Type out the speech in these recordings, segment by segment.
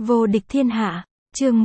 Vô địch thiên hạ, chương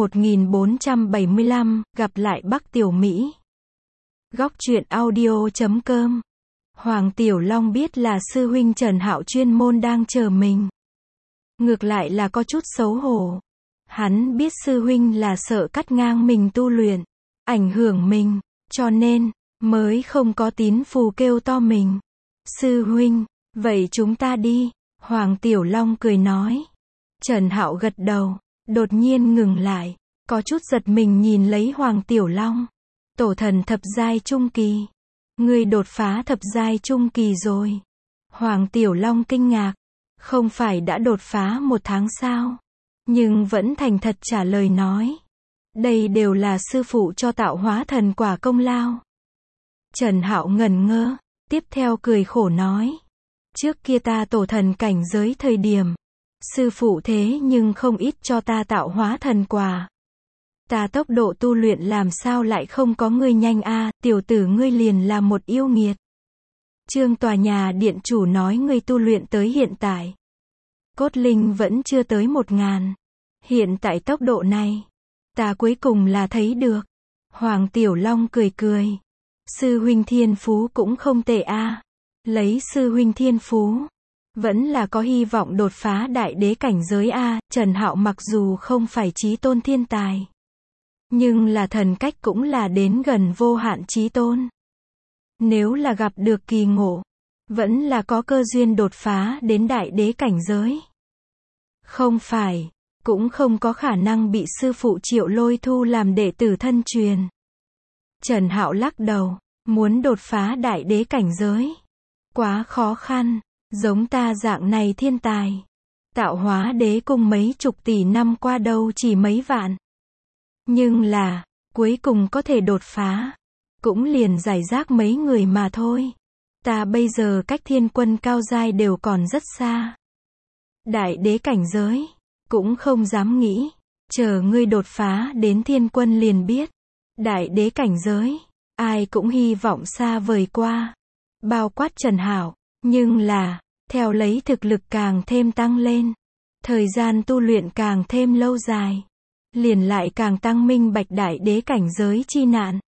1475, gặp lại Bắc Tiểu Mỹ. Góc truyện audio.com. Hoàng Tiểu Long biết là sư huynh Trần Hạo chuyên môn đang chờ mình. Ngược lại là có chút xấu hổ. Hắn biết sư huynh là sợ cắt ngang mình tu luyện, ảnh hưởng mình, cho nên mới không có tín phù kêu to mình. Sư huynh, vậy chúng ta đi. Hoàng Tiểu Long cười nói. Trần Hạo gật đầu, đột nhiên ngừng lại, có chút giật mình nhìn lấy Hoàng Tiểu Long. Tổ thần thập giai trung kỳ. Ngươi đột phá thập giai trung kỳ rồi. Hoàng Tiểu Long kinh ngạc. Không phải đã đột phá 1 tháng sao? Nhưng vẫn thành thật trả lời nói. Đây đều là sư phụ cho tạo hóa thần quả công lao. Trần Hạo ngẩn ngơ, tiếp theo cười khổ nói. Trước kia ta tổ thần cảnh giới thời điểm, sư phụ thế nhưng không ít cho ta tạo hóa thần quả. Ta tốc độ tu luyện làm sao lại không có ngươi nhanh a, tiểu tử ngươi liền là một yêu nghiệt. Trương tòa nhà điện chủ nói ngươi tu luyện tới hiện tại. Cốt linh vẫn chưa tới 1000. Hiện tại tốc độ này, ta cuối cùng là thấy được. Hoàng Tiểu Long cười cười. Sư huynh thiên phú cũng không tệ a. Lấy sư huynh thiên phú, vẫn là có hy vọng đột phá đại đế cảnh giới a. Trần Hạo mặc dù không phải chí tôn thiên tài, nhưng là thần cách cũng là đến gần vô hạn chí tôn. Nếu là gặp được kỳ ngộ, vẫn là có cơ duyên đột phá đến đại đế cảnh giới. Không phải, cũng không có khả năng bị sư phụ Triệu Lôi thu làm đệ tử thân truyền. Trần Hạo lắc đầu, muốn đột phá đại đế cảnh giới, quá khó khăn, giống ta dạng này thiên tài. Tạo hóa đế cung mấy chục tỷ năm qua đâu chỉ mấy vạn. Nhưng là, cuối cùng có thể đột phá, cũng liền giải rác mấy người mà thôi. Ta bây giờ cách thiên quân cao giai đều còn rất xa. Đại đế cảnh giới, cũng không dám nghĩ. Chờ ngươi đột phá đến thiên quân liền biết. Đại đế cảnh giới, ai cũng hy vọng xa vời qua. Bao quát Trần Hạo, nhưng là, theo lấy thực lực càng thêm tăng lên, thời gian tu luyện càng thêm lâu dài, liền lại càng tăng minh bạch đại đế cảnh giới chi nạn.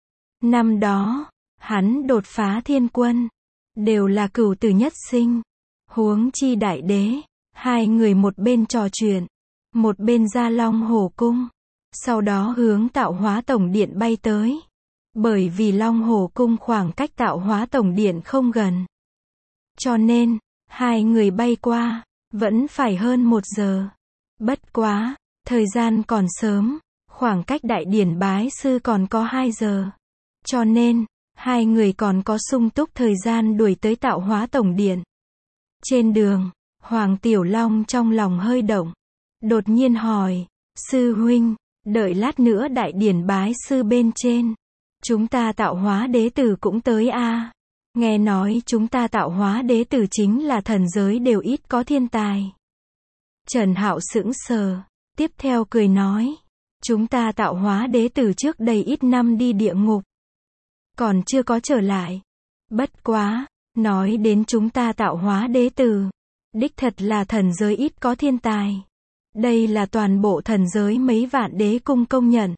Năm đó, hắn đột phá thiên quân, đều là cửu tử nhất sinh. Huống chi đại đế, hai người một bên trò chuyện, một bên ra Long Hổ cung, sau đó hướng tạo hóa tổng điện bay tới. Bởi vì Long Hổ cung khoảng cách tạo hóa tổng điện không gần, cho nên, hai người bay qua, vẫn phải hơn 1 giờ. Bất quá, thời gian còn sớm, khoảng cách đại điển bái sư còn có 2 giờ. Cho nên, hai người còn có sung túc thời gian đuổi tới tạo hóa tổng điện. Trên đường, Hoàng Tiểu Long trong lòng hơi động. Đột nhiên hỏi, sư huynh, đợi lát nữa đại điển bái sư bên trên, chúng ta tạo hóa đế tử cũng tới a. Nghe nói chúng ta tạo hóa đế tử chính là thần giới đều ít có thiên tài. Trần Hạo sững sờ, tiếp theo cười nói, chúng ta tạo hóa đế tử trước đây ít năm đi địa ngục, còn chưa có trở lại. Bất quá, nói đến chúng ta tạo hóa đế tử, đích thật là thần giới ít có thiên tài. Đây là toàn bộ thần giới mấy vạn đế cung công nhận.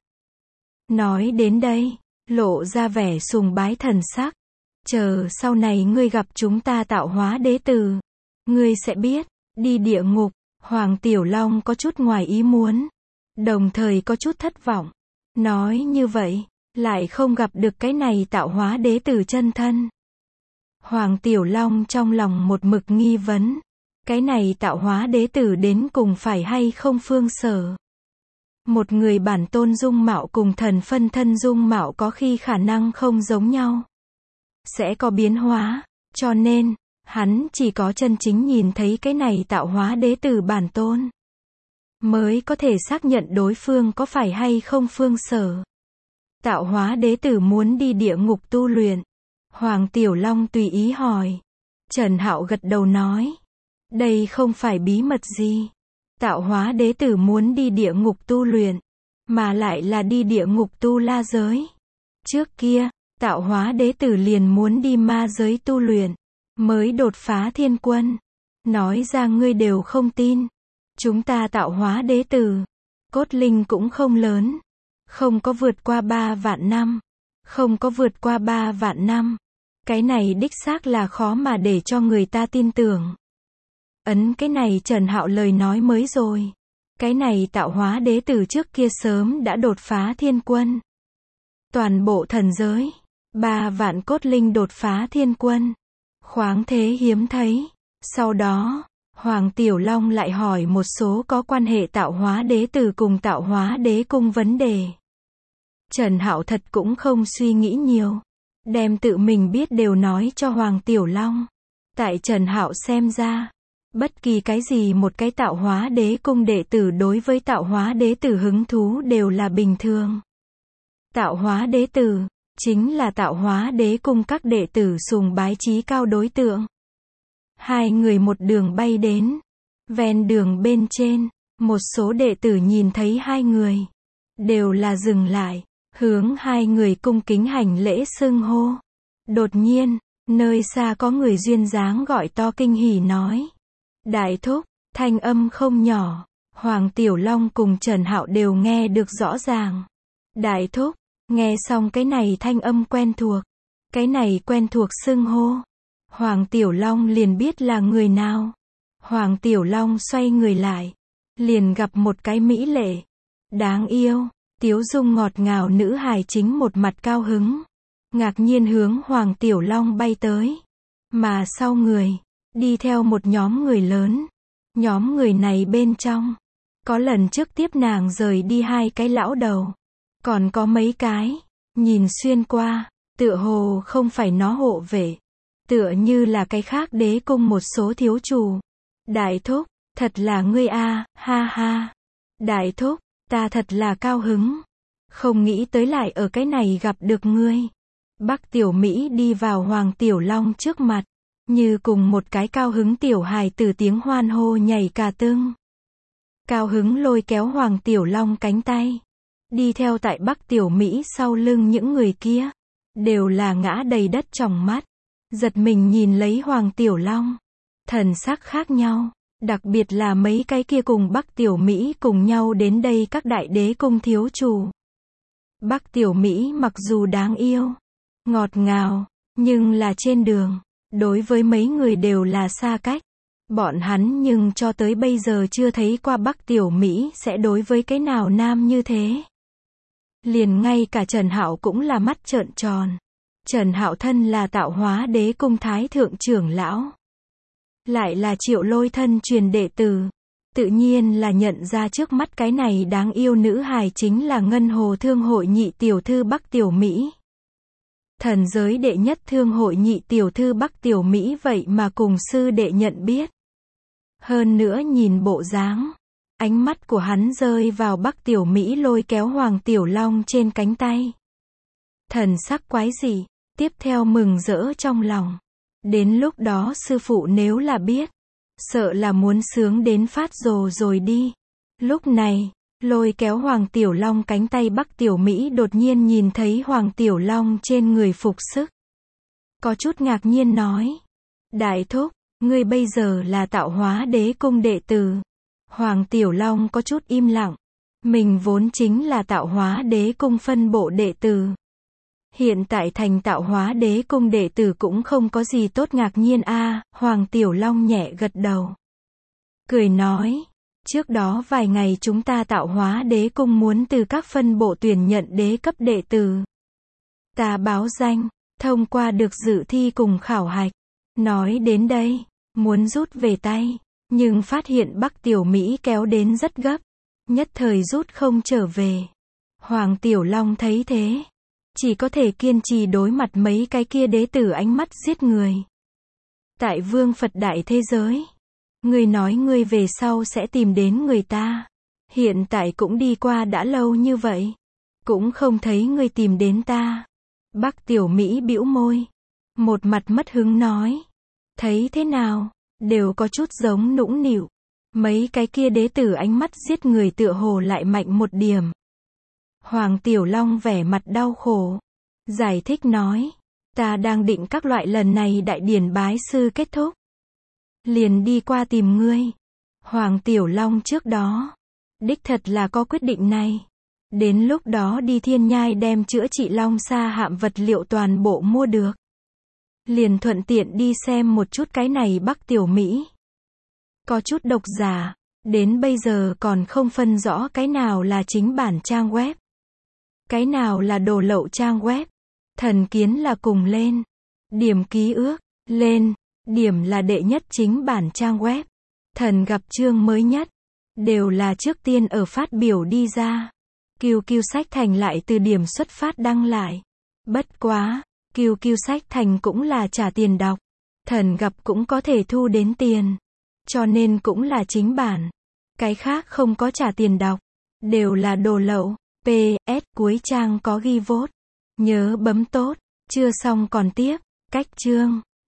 Nói đến đây, lộ ra vẻ sùng bái thần sắc. Chờ sau này ngươi gặp chúng ta tạo hóa đế tử, ngươi sẽ biết, đi địa ngục. Hoàng Tiểu Long có chút ngoài ý muốn, đồng thời có chút thất vọng. Nói như vậy, lại không gặp được cái này tạo hóa đế tử chân thân. Hoàng Tiểu Long trong lòng một mực nghi vấn, cái này tạo hóa đế tử đến cùng phải hay không phương sở. Một người bản tôn dung mạo cùng thần phân thân dung mạo có khi khả năng không giống nhau, sẽ có biến hóa, cho nên, hắn chỉ có chân chính nhìn thấy cái này tạo hóa đế tử bản tôn, mới có thể xác nhận đối phương có phải hay không phương sở. Tạo hóa đế tử muốn đi địa ngục tu luyện. Hoàng Tiểu Long tùy ý hỏi. Trần Hạo gật đầu nói, đây không phải bí mật gì. Tạo hóa đế tử muốn đi địa ngục tu luyện, mà lại là đi địa ngục tu la giới. Trước kia, tạo hóa đế tử liền muốn đi ma giới tu luyện, mới đột phá thiên quân. Nói ra ngươi đều không tin. Chúng ta tạo hóa đế tử, cốt linh cũng không lớn, không có vượt qua 3 vạn năm. Không có vượt qua 3 vạn năm. Cái này đích xác là khó mà để cho người ta tin tưởng. Cái này Trần Hạo lời nói mới rồi. Cái này tạo hóa đế tử trước kia sớm đã đột phá thiên quân. Toàn bộ thần giới, 3 vạn cốt linh đột phá thiên quân. Khoáng thế hiếm thấy. Sau đó, Hoàng Tiểu Long lại hỏi một số có quan hệ tạo hóa đế tử cùng tạo hóa đế cung vấn đề. Trần Hạo thật cũng không suy nghĩ nhiều, đem tự mình biết đều nói cho Hoàng Tiểu Long. Tại Trần Hạo xem ra, bất kỳ cái gì một cái tạo hóa đế cung đệ tử đối với tạo hóa đế tử hứng thú đều là bình thường. Tạo hóa đế tử, chính là tạo hóa đế cung các đệ tử sùng bái chí cao đối tượng. Hai người một đường bay đến. Ven đường bên trên, một số đệ tử nhìn thấy hai người, đều là dừng lại, hướng hai người cung kính hành lễ xưng hô. Đột nhiên, nơi xa có người duyên dáng gọi to kinh hỉ nói. Đại thúc, thanh âm không nhỏ, Hoàng Tiểu Long cùng Trần Hạo đều nghe được rõ ràng. Đại thúc, nghe xong cái này thanh âm quen thuộc, cái này quen thuộc xưng hô. Hoàng Tiểu Long liền biết là người nào. Hoàng Tiểu Long xoay người lại, liền gặp một cái mỹ lệ, đáng yêu, tiếu dung ngọt ngào nữ hài chính một mặt cao hứng, ngạc nhiên hướng Hoàng Tiểu Long bay tới. Mà sau người, đi theo một nhóm người lớn. Nhóm người này bên trong, có lần trước tiếp nàng rời đi hai cái lão đầu. Còn có mấy cái, nhìn xuyên qua, tựa hồ không phải nó hộ vệ. Tựa như là cái khác đế cung một số thiếu chủ. Đại thúc, thật là ngươi a, ha ha. Đại thúc, ta thật là cao hứng. Không nghĩ tới lại ở cái này gặp được ngươi. Bắc Tiểu Mỹ đi vào Hoàng Tiểu Long trước mặt, như cùng một cái cao hứng tiểu hài từ tiếng hoan hô nhảy cả tưng. Cao hứng lôi kéo Hoàng Tiểu Long cánh tay. Đi theo tại Bắc Tiểu Mỹ sau lưng những người kia, đều là ngã đầy đất tròng mắt. Giật mình nhìn lấy Hoàng Tiểu Long. Thần sắc khác nhau, đặc biệt là mấy cái kia cùng Bắc Tiểu Mỹ cùng nhau đến đây các đại đế cung thiếu chủ. Bắc Tiểu Mỹ mặc dù đáng yêu, ngọt ngào, nhưng là trên đường, đối với mấy người đều là xa cách. Bọn hắn nhưng cho tới bây giờ chưa thấy qua Bắc Tiểu Mỹ sẽ đối với cái nào nam như thế. Liền ngay cả Trần Hạo cũng là mắt trợn tròn. Trần Hạo thân là tạo hóa đế cung thái thượng trưởng lão, lại là Triệu Lôi thân truyền đệ tử, tự nhiên là nhận ra trước mắt cái này đáng yêu nữ hài chính là Ngân Hồ Thương hội nhị tiểu thư Bắc Tiểu Mỹ. Thần giới đệ nhất thương hội nhị tiểu thư Bắc Tiểu Mỹ vậy mà cùng sư đệ nhận biết. Hơn nữa nhìn bộ dáng, ánh mắt của hắn rơi vào Bắc Tiểu Mỹ lôi kéo Hoàng Tiểu Long trên cánh tay. Thần sắc quái dị, tiếp theo mừng rỡ trong lòng. Đến lúc đó sư phụ nếu là biết, sợ là muốn sướng đến phát rồ rồi đi. Lúc này, lôi kéo Hoàng Tiểu Long cánh tay Bắc Tiểu Mỹ đột nhiên nhìn thấy Hoàng Tiểu Long trên người phục sức. Có chút ngạc nhiên nói. Đại thúc, ngươi bây giờ là tạo hóa đế cung đệ tử. Hoàng Tiểu Long có chút im lặng. Mình vốn chính là tạo hóa đế cung phân bộ đệ tử. Hiện tại thành tạo hóa đế cung đệ tử cũng không có gì tốt ngạc nhiên a. Hoàng Tiểu Long nhẹ gật đầu. Cười nói. Trước đó vài ngày chúng ta tạo hóa đế cung muốn từ các phân bộ tuyển nhận đế cấp đệ tử. Ta báo danh, thông qua được dự thi cùng khảo hạch. Nói đến đây, muốn rút về tay, nhưng phát hiện Bắc Tiểu Mỹ kéo đến rất gấp. Nhất thời rút không trở về. Hoàng Tiểu Long thấy thế, chỉ có thể kiên trì đối mặt mấy cái kia đế tử ánh mắt giết người. Tại Vương Phật đại thế giới, ngươi nói ngươi về sau sẽ tìm đến người ta. Hiện tại cũng đi qua đã lâu như vậy, cũng không thấy ngươi tìm đến ta. Bắc Tiểu Mỹ bĩu môi, một mặt mất hứng nói. Thấy thế nào, đều có chút giống nũng nịu. Mấy cái kia đế tử ánh mắt giết người tựa hồ lại mạnh một điểm. Hoàng Tiểu Long vẻ mặt đau khổ, giải thích nói. Ta đang định các loại lần này đại điển bái sư kết thúc, liền đi qua tìm ngươi. Hoàng Tiểu Long trước đó, đích thật là có quyết định này. Đến lúc đó đi Thiên Nhai đem chữa trị Long Sa Hạm vật liệu toàn bộ mua được. Liền thuận tiện đi xem một chút cái này Bắc Tiểu Mỹ. Có chút độc giả, đến bây giờ còn không phân rõ cái nào là chính bản trang web. Cái nào là đồ lậu trang web. Thần kiến là cùng lên. Điểm ký ước, lên. Điểm là đệ nhất chính bản trang web. Thần gặp chương mới nhất. Đều là trước tiên ở phát biểu đi ra. QQ sách thành lại từ điểm xuất phát đăng lại. Bất quá, QQ sách thành cũng là trả tiền đọc. Thần gặp cũng có thể thu đến tiền. Cho nên cũng là chính bản. Cái khác không có trả tiền đọc. Đều là đồ lậu. PS cuối trang có ghi vote. Nhớ bấm tốt. Chưa xong còn tiếp. Cách chương.